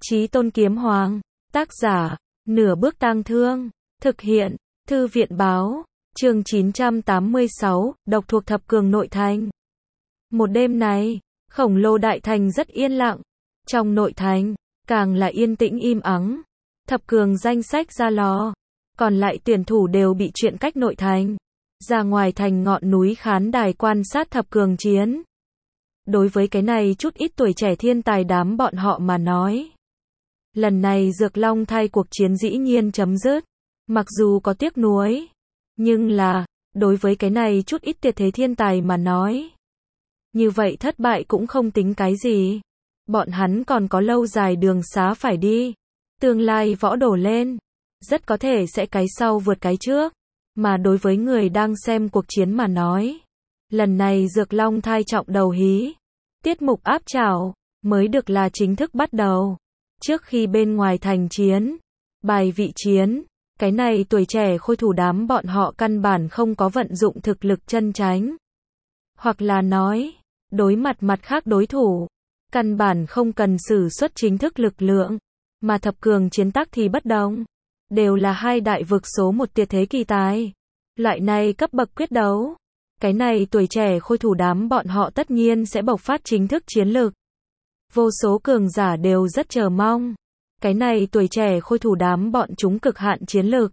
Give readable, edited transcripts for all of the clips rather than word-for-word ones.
Chí Tôn Kiếm Hoàng. Tác giả, Nửa Bước Tang Thương. Thực hiện, Thư viện Báo. Chương 986, độc thuộc thập cường nội thành. Một đêm này, khổng lồ đại thành rất yên lặng. Trong nội thành, càng là yên tĩnh im ắng. Thập cường danh sách ra lò. Còn lại tuyển thủ đều bị chuyển cách nội thành. Ra ngoài thành ngọn núi khán đài quan sát thập cường chiến. Đối với cái này chút ít tuổi trẻ thiên tài đám bọn họ mà nói. Lần này Dược Long thay cuộc chiến dĩ nhiên chấm dứt. Mặc dù có tiếc nuối. Nhưng là, đối với cái này chút ít tuyệt thế thiên tài mà nói. Như vậy thất bại cũng không tính cái gì. Bọn hắn còn có lâu dài đường xá phải đi. Tương lai võ đổ lên. Rất có thể sẽ cái sau vượt cái trước. Mà đối với người đang xem cuộc chiến mà nói. Lần này Dược Long thai trọng đầu hí. Tiết mục áp trảo, mới được là chính thức bắt đầu. Trước khi bên ngoài thành chiến, bài vị chiến, cái này tuổi trẻ khôi thủ đám bọn họ căn bản không có vận dụng thực lực chân tránh. Hoặc là nói, đối mặt khác đối thủ, căn bản không cần sử xuất chính thức lực lượng, mà thập cường chiến tác thì bất đồng. Đều là hai đại vực số một tuyệt thế kỳ tài. Loại này cấp bậc quyết đấu. Cái này tuổi trẻ khôi thủ đám bọn họ tất nhiên sẽ bộc phát chính thức chiến lược. Vô số cường giả đều rất chờ mong. Cái này tuổi trẻ khôi thủ đám bọn chúng cực hạn chiến lược.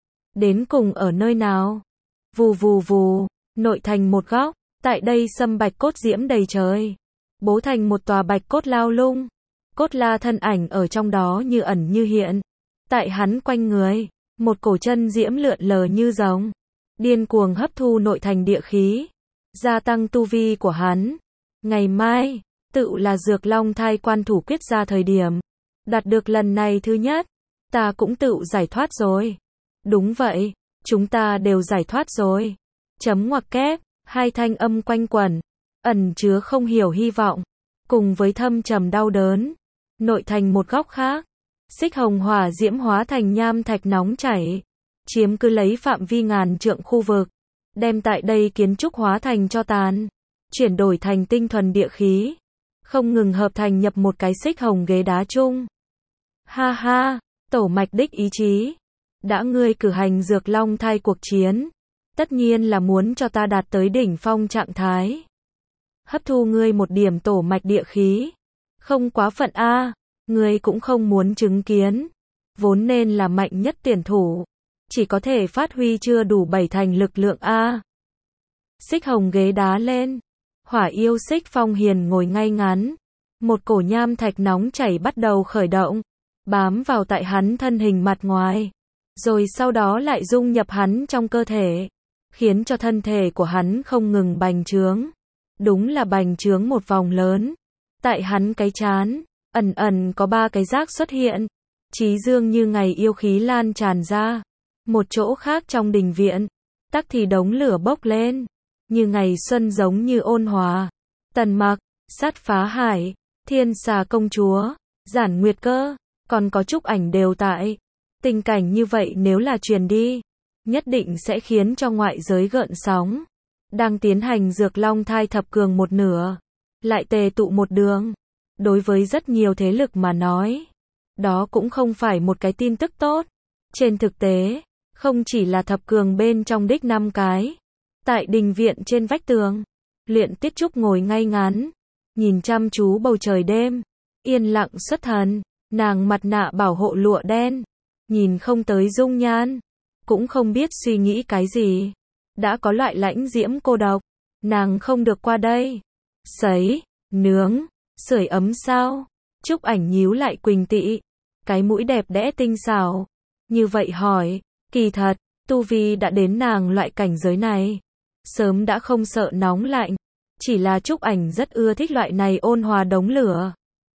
Đến cùng ở nơi nào? Vù vù vù, nội thành một góc, tại đây sâm bạch cốt diễm đầy trời. Bố thành một tòa bạch cốt lao lung. Cốt la thân ảnh ở trong đó như ẩn như hiện. Tại hắn quanh người, một cổ chân diễm lượn lờ như rồng. Điên cuồng hấp thu nội thành địa khí. Gia tăng tu vi của hắn. Ngày mai, tự là Dược Long thai quan thủ quyết ra thời điểm. Đạt được lần này thứ nhất. Ta cũng tự giải thoát rồi. Đúng vậy, chúng ta đều giải thoát rồi. Chấm ngoặc kép, hai thanh âm quanh quẩn. Ẩn chứa không hiểu hy vọng. Cùng với thâm trầm đau đớn. Nội thành một góc khác. Xích hồng hỏa diễm hóa thành nham thạch nóng chảy. Chiếm cứ lấy phạm vi ngàn trượng khu vực. Đem tại đây kiến trúc hóa thành tro tàn. Chuyển đổi thành tinh thuần địa khí. Không ngừng hợp thành nhập một cái xích hồng ghế đá chung. Ha ha, tổ mạch đích ý chí. Đã ngươi cử hành Dược Long thai cuộc chiến. Tất nhiên là muốn cho ta đạt tới đỉnh phong trạng thái. Hấp thu ngươi một điểm tổ mạch địa khí. Không quá phận a, ngươi cũng không muốn chứng kiến. Vốn nên là mạnh nhất tuyển thủ. Chỉ có thể phát huy chưa đủ bảy thành lực lượng a. Xích hồng ghế đá lên. Hỏa yêu Xích Phong Hiền ngồi ngay ngắn. Một cổ nham thạch nóng chảy bắt đầu khởi động. Bám vào tại hắn thân hình mặt ngoài. Rồi sau đó lại dung nhập hắn trong cơ thể. Khiến cho thân thể của hắn không ngừng bành trướng. Đúng là bành trướng một vòng lớn. Tại hắn cái trán, ẩn ẩn có ba cái rác xuất hiện. Chí dương như ngày yêu khí lan tràn ra. Một chỗ khác trong đình viện, tắc thì đống lửa bốc lên. Như ngày xuân giống như ôn hòa. Tần Mặc, Sát Phá Hải, Thiên Xà Công Chúa, Giản Nguyệt Cơ, còn có Trúc Ảnh đều tại. Tình cảnh như vậy nếu là truyền đi, nhất định sẽ khiến cho ngoại giới gợn sóng. Đang tiến hành Dược Long thai thập cường một nửa. Lại tề tụ một đường. Đối với rất nhiều thế lực mà nói. Đó cũng không phải một cái tin tức tốt. Trên thực tế, không chỉ là thập cường bên trong đích 5 cái. Tại đình viện trên vách tường. Luyện Tiết Trúc ngồi ngay ngắn. Nhìn chăm chú bầu trời đêm. Yên lặng xuất thần. Nàng mặt nạ bảo hộ lụa đen. Nhìn không tới dung nhan. Cũng không biết suy nghĩ cái gì. Đã có loại lãnh diễm cô độc. Nàng không được qua đây. Sấy, nướng, sưởi ấm sao? Trúc Ảnh nhíu lại Quỳnh Tị. Cái mũi đẹp đẽ tinh xảo. Như vậy hỏi, kỳ thật, tu vi đã đến nàng loại cảnh giới này. Sớm đã không sợ nóng lạnh. Chỉ là Trúc Ảnh rất ưa thích loại này ôn hòa đống lửa.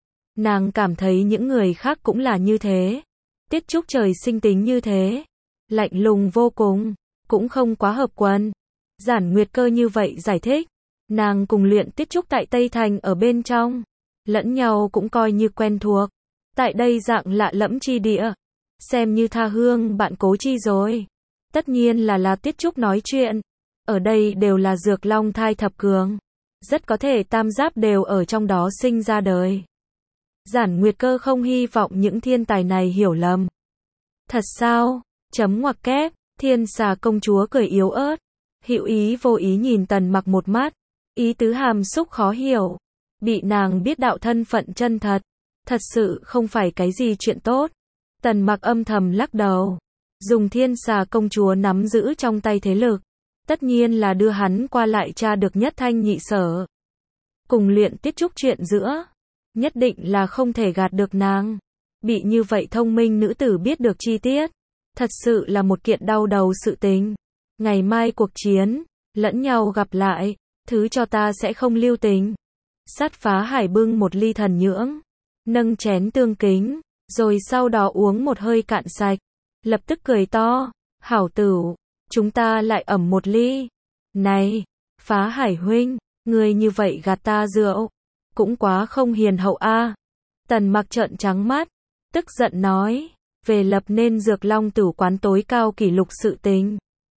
Nàng cảm thấy những người khác cũng là như thế. Tiết Trúc trời sinh tính như thế. Lạnh lùng vô cùng. Cũng không quá hợp quần. Giản Nguyệt Cơ như vậy giải thích. Nàng cùng Luyện Tiết Trúc tại Tây Thành ở bên trong. Lẫn nhau cũng coi như quen thuộc. Tại đây dạng lạ lẫm chi địa. Xem như tha hương bạn cố chi rồi. Tất nhiên là Tiết Trúc nói chuyện. Ở đây đều là Dược Long thai thập cường. Rất có thể tam giáp đều ở trong đó sinh ra đời. Giản Nguyệt Cơ không hy vọng những thiên tài này hiểu lầm. Thật sao? Chấm ngoặc kép, Thiên Xà công chúa cười yếu ớt. Hữu ý vô ý nhìn Tần Mặc một mắt. Ý tứ hàm xúc khó hiểu. Bị nàng biết đạo thân phận chân thật. Thật sự không phải cái gì chuyện tốt. Tần Mặc âm thầm lắc đầu. Dùng Thiên Xà công chúa nắm giữ trong tay thế lực. Tất nhiên là đưa hắn qua lại tra được nhất thanh nhị sở. Cùng luyện tiết trúc chuyện giữa. Nhất định là không thể gạt được nàng. Bị như vậy thông minh nữ tử biết được chi tiết. Thật sự là một kiện đau đầu sự tình. Ngày mai cuộc chiến, lẫn nhau gặp lại, thứ cho ta sẽ không lưu tình. Sát Phá Hải bưng một ly thần nhưỡng, nâng chén tương kính, rồi sau đó uống một hơi cạn sạch. Lập tức cười to, hảo tửu, chúng ta lại ẩm một ly. Này, Phá Hải huynh, ngươi như vậy gạt ta rượu, cũng quá không hiền hậu a. Tần Mặc trợn trắng mắt, tức giận nói, về lập nên Dược Long Tử quán tối cao kỷ lục sự tình.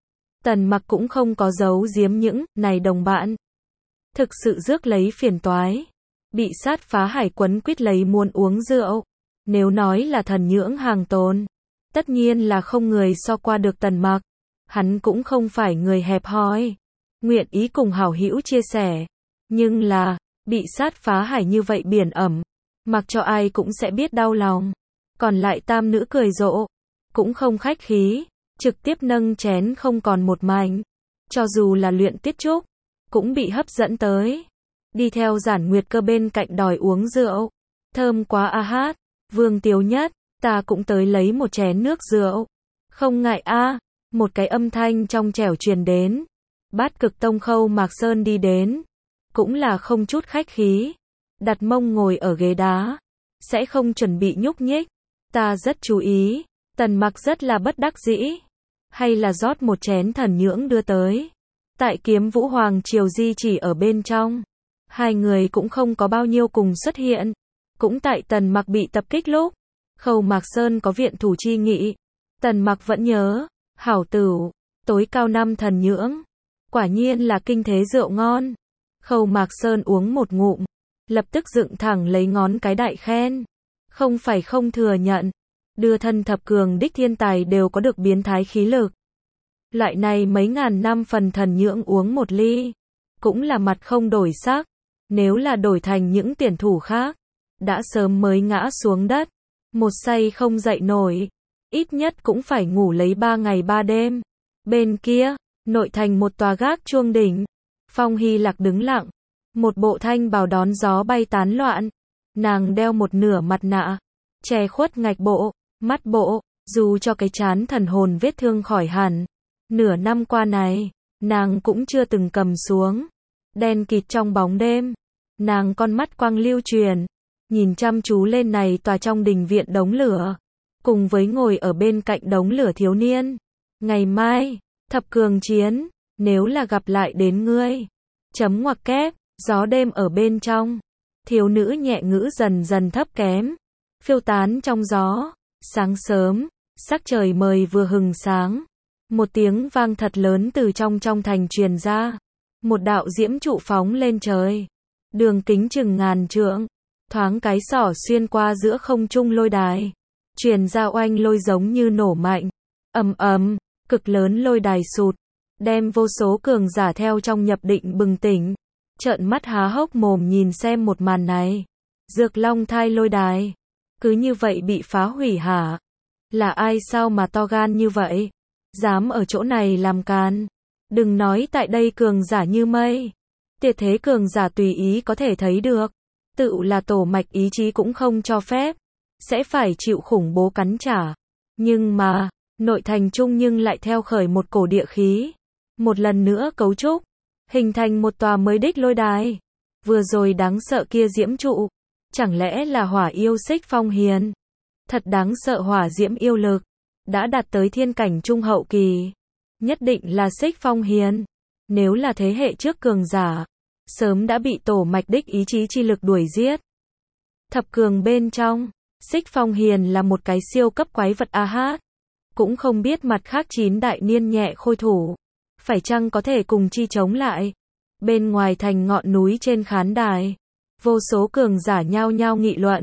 Tần Mặc cũng không có giấu giếm những này đồng bạn. Thực sự rước lấy phiền toái. Bị Sát Phá Hải quấn quýt lấy muốn uống rượu. Nếu nói là thần nhưỡng hàng tồn, tất nhiên là không người so qua được Tần Mặc. Hắn cũng không phải người hẹp hòi, nguyện ý cùng hảo hữu chia sẻ. Nhưng là, bị Sát Phá Hải như vậy biển ẩm, mặc cho ai cũng sẽ biết đau lòng. Còn lại tam nữ cười rộ, cũng không khách khí, trực tiếp nâng chén không còn một mảnh. Cho dù là luyện tiết trúc, cũng bị hấp dẫn tới. Đi theo Giản Nguyệt Cơ bên cạnh đòi uống rượu. Thơm quá a hát, Vương Tiếu Nhất, ta cũng tới lấy một chén nước rượu. Không ngại a, một cái âm thanh trong trẻo truyền đến. Bát Cực Tông Khâu Mạc Sơn đi đến, cũng là không chút khách khí, đặt mông ngồi ở ghế đá, sẽ không chuẩn bị nhúc nhích. Ta rất chú ý. Tần Mặc rất là bất đắc dĩ. Hay là rót một chén thần nhưỡng đưa tới. Tại Kiếm Vũ Hoàng Triều di chỉ ở bên trong. Hai người cũng không có bao nhiêu cùng xuất hiện. Cũng tại Tần Mặc bị tập kích lúc. Khâu Mạc Sơn có viện thủ chi nghị. Tần Mặc vẫn nhớ. Hảo tửu, tối cao 5 thần nhưỡng. Quả nhiên là kinh thế rượu ngon. Khâu Mạc Sơn uống một ngụm. Lập tức dựng thẳng lấy ngón cái đại khen. Không phải không thừa nhận. Đưa thân thập cường đích thiên tài đều có được biến thái khí lực. Loại này mấy ngàn năm phần thần nhưỡng uống một ly. Cũng là mặt không đổi sắc. Nếu là đổi thành những tuyển thủ khác. Đã sớm mới ngã xuống đất. Một say không dậy nổi. Ít nhất cũng phải ngủ lấy 3 ngày 3 đêm. Bên kia, nội thành một tòa gác chuông đỉnh. Phong Hy Lạc đứng lặng. Một bộ thanh bào đón gió bay tán loạn. Nàng đeo một nửa mặt nạ. Che khuất ngạch bộ, mắt bộ, dù cho cái trán thần hồn vết thương khỏi hẳn. Nửa năm qua này, nàng cũng chưa từng cầm xuống. Đen kịt trong bóng đêm. Nàng con mắt quang lưu truyền. Nhìn chăm chú lên này tòa trong đình viện đống lửa. Cùng với ngồi ở bên cạnh đống lửa thiếu niên. Ngày mai, thập cường chiến, nếu là gặp lại đến ngươi. Chấm ngoặc kép, gió đêm ở bên trong. Thiếu nữ nhẹ ngữ dần dần thấp kém. Phiêu tán trong gió. Sáng sớm, sắc trời mời vừa hừng sáng. Một tiếng vang thật lớn từ trong thành truyền ra. Một đạo diễm trụ phóng lên trời. Đường kính chừng ngàn trượng. Thoáng cái xỏ xuyên qua giữa không trung lôi đài. Truyền ra oanh lôi giống như nổ mạnh. Ầm ầm, cực lớn lôi đài sụt. Đem vô số cường giả theo trong nhập định bừng tỉnh. Trợn mắt há hốc mồm nhìn xem một màn này. Dược Long thai lôi đài. Cứ như vậy bị phá hủy hả? Là ai sao mà to gan như vậy? Dám ở chỗ này làm càn. Đừng nói tại đây cường giả như mây. Tuyệt thế cường giả tùy ý có thể thấy được. Tự là tổ mạch ý chí cũng không cho phép. Sẽ phải chịu khủng bố cắn trả. Nhưng mà, nội thành trung nhưng lại theo khởi một cổ địa khí. Một lần nữa cấu trúc. Hình thành một tòa mới đích lôi đài. Vừa rồi đáng sợ kia diễm trụ. Chẳng lẽ là hỏa yêu Xích Phong Hiền? Thật đáng sợ hỏa diễm yêu lực. Đã đạt tới thiên cảnh trung hậu kỳ. Nhất định là Xích Phong Hiền. Nếu là thế hệ trước cường giả. Sớm đã bị tổ mạch đích ý chí chi lực đuổi giết. Thập cường bên trong. Xích Phong Hiền là một cái siêu cấp quái vật a hát. Cũng không biết mặt khác 9 đại niên nhẹ khôi thủ. Phải chăng có thể cùng chi chống lại. Bên ngoài thành ngọn núi trên khán đài. Vô số cường giả nhao nhao nghị luận.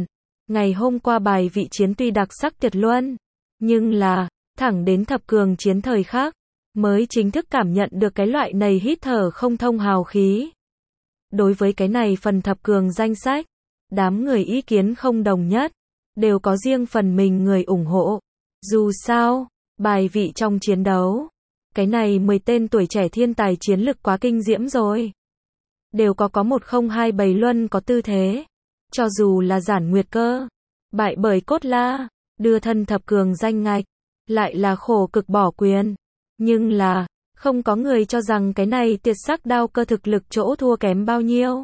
Ngày hôm qua bài vị chiến tuy đặc sắc tuyệt luân, nhưng là, thẳng đến thập cường chiến thời khắc, mới chính thức cảm nhận được cái loại này hít thở không thông hào khí. Đối với cái này phần thập cường danh sách, đám người ý kiến không đồng nhất, đều có riêng phần mình người ủng hộ. Dù sao, bài vị trong chiến đấu, cái này 10 tên tuổi trẻ thiên tài chiến lực quá kinh diễm rồi. Đều có 1027 luân có tư thế. Cho dù là Giản Nguyệt Cơ, bại bởi Cốt La, đưa thân thập cường danh ngạch, lại là khổ cực bỏ quyền. Nhưng là, không có người cho rằng cái này Tuyệt Sắc Đao Cơ thực lực chỗ thua kém bao nhiêu.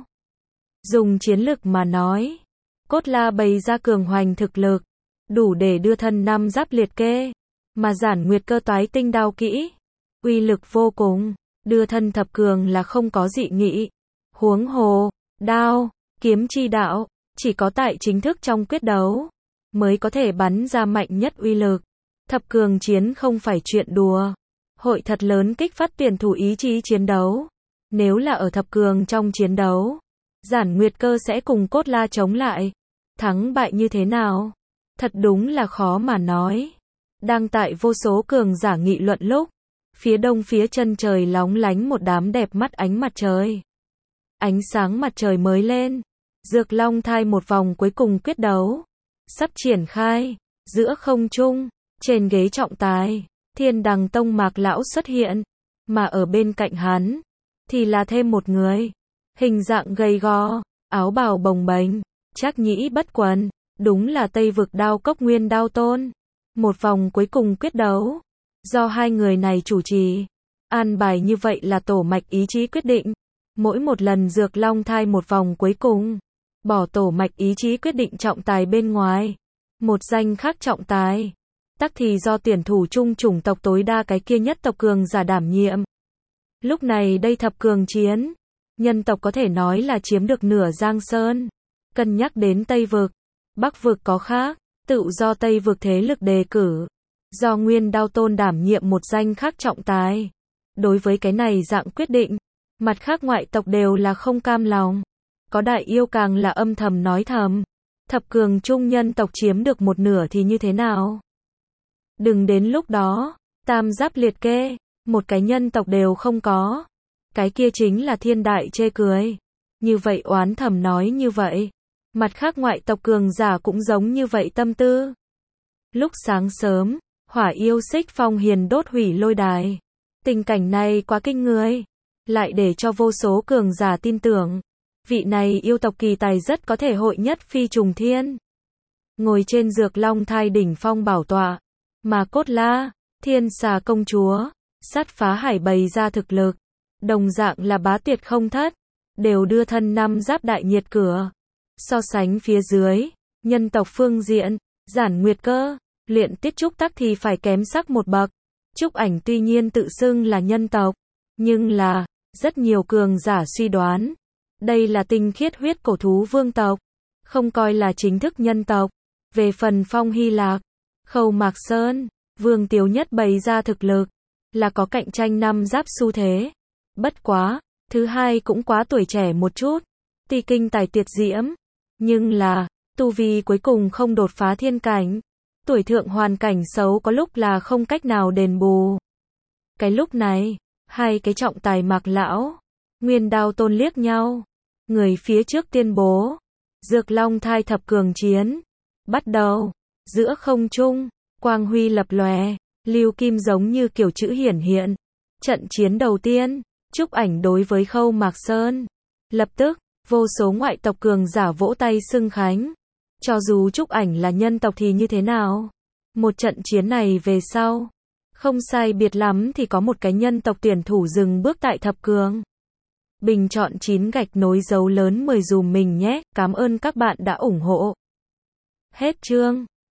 Dùng chiến lực mà nói, Cốt La bày ra cường hoành thực lực, đủ để đưa thân năm giáp liệt kê, mà Giản Nguyệt Cơ toái tinh đao kỹ, uy lực vô cùng, đưa thân thập cường là không có dị nghị. Huống hồ, đao, kiếm chi đạo, chỉ có tại chính thức trong quyết đấu, mới có thể bắn ra mạnh nhất uy lực. Thập cường chiến không phải chuyện đùa, hội thật lớn kích phát tuyển thủ ý chí chiến đấu. Nếu là ở thập cường trong chiến đấu, Giản Nguyệt Cơ sẽ cùng Cốt La chống lại. Thắng bại như thế nào? Thật đúng là khó mà nói. Đang tại vô số cường giả nghị luận lúc, phía đông phía chân trời lóng lánh một đám đẹp mắt ánh mặt trời. Ánh sáng mặt trời mới lên, Dược Long Thai một vòng cuối cùng quyết đấu, sắp triển khai, giữa không trung, trên ghế trọng tài, Thiên Đằng Tông Mạc Lão xuất hiện, mà ở bên cạnh hắn, thì là thêm một người, hình dạng gầy gò, áo bào bồng bềnh, Trác Nhĩ Bất Quần, đúng là Tây Vực Đao Cốc Nguyên Đao Tôn. Một vòng cuối cùng quyết đấu, do hai người này chủ trì, an bài như vậy là tổ mạch ý chí quyết định. Mỗi một lần Dược Long Thai một vòng cuối cùng, bỏ tổ mạch ý chí quyết định trọng tài bên ngoài, một danh khác trọng tài, tắc thì do tuyển thủ chung chủng tộc tối đa cái kia nhất tộc cường giả đảm nhiệm. Lúc này đây thập cường chiến, nhân tộc có thể nói là chiếm được nửa Giang Sơn. Cân nhắc đến Tây Vực, Bắc Vực có khác, tự do Tây Vực thế lực đề cử, do Nguyên Đao Tôn đảm nhiệm một danh khác trọng tài. Đối với cái này dạng quyết định, mặt khác ngoại tộc đều là không cam lòng. Có đại yêu càng là âm thầm nói thầm, thập cường trung nhân tộc chiếm được một nửa thì như thế nào? Đừng đến lúc đó, tam giáp liệt kê, một cái nhân tộc đều không có. Cái kia chính là thiên đại chê cười. Như vậy oán thầm nói như vậy. Mặt khác ngoại tộc cường giả cũng giống như vậy tâm tư. Lúc sáng sớm, Hỏa yêu Xích Phong hiền đốt hủy lôi đài. Tình cảnh này quá kinh người, lại để cho vô số cường giả tin tưởng. Vị này yêu tộc kỳ tài rất có thể hội nhất phi trùng thiên. Ngồi trên Dược Long Thai đỉnh phong bảo tọa, mà Cốt La, Thiên Xà công chúa, Sắt Phá Hải bày ra thực lực, đồng dạng là bá tuyệt không thất, đều đưa thân năm giáp đại nhiệt cửa. So sánh phía dưới, nhân tộc phương diện, Giản Nguyệt Cơ, Luyện Tiết Trúc tắc thì phải kém sắc một bậc. Trúc Ảnh tuy nhiên tự xưng là nhân tộc, nhưng là, rất nhiều cường giả suy đoán, đây là tinh khiết huyết cổ thú vương tộc, không coi là chính thức nhân tộc. Về phần Phong Hy Lạc, Khâu Mạc Sơn, Vương Tiếu Nhất bày ra thực lực, là có cạnh tranh năm giáp xu thế. Bất quá, thứ hai cũng quá tuổi trẻ một chút, tuy kinh tài tuyệt diễm, nhưng là, tu vi cuối cùng không đột phá thiên cảnh. Tuổi thượng hoàn cảnh xấu có lúc là không cách nào đền bù. Cái lúc này, hai cái trọng tài Mạc Lão, Nguyên Đao Tôn liếc nhau. Người phía trước tuyên bố, Dược Long Thai thập cường chiến, bắt đầu. Giữa không trung, quang huy lập lòe, lưu kim giống như kiểu chữ hiển hiện. Trận chiến đầu tiên, Trúc Ảnh đối với Khâu Mạc Sơn. Lập tức, vô số ngoại tộc cường giả vỗ tay xưng khánh. Cho dù Trúc Ảnh là nhân tộc thì như thế nào? Một trận chiến này về sau, không sai biệt lắm thì có một cái nhân tộc tuyển thủ dừng bước tại thập cường. Bình chọn 9 gạch nối dấu lớn 10 dùm mình nhé, cảm ơn các bạn đã ủng hộ. Hết chương.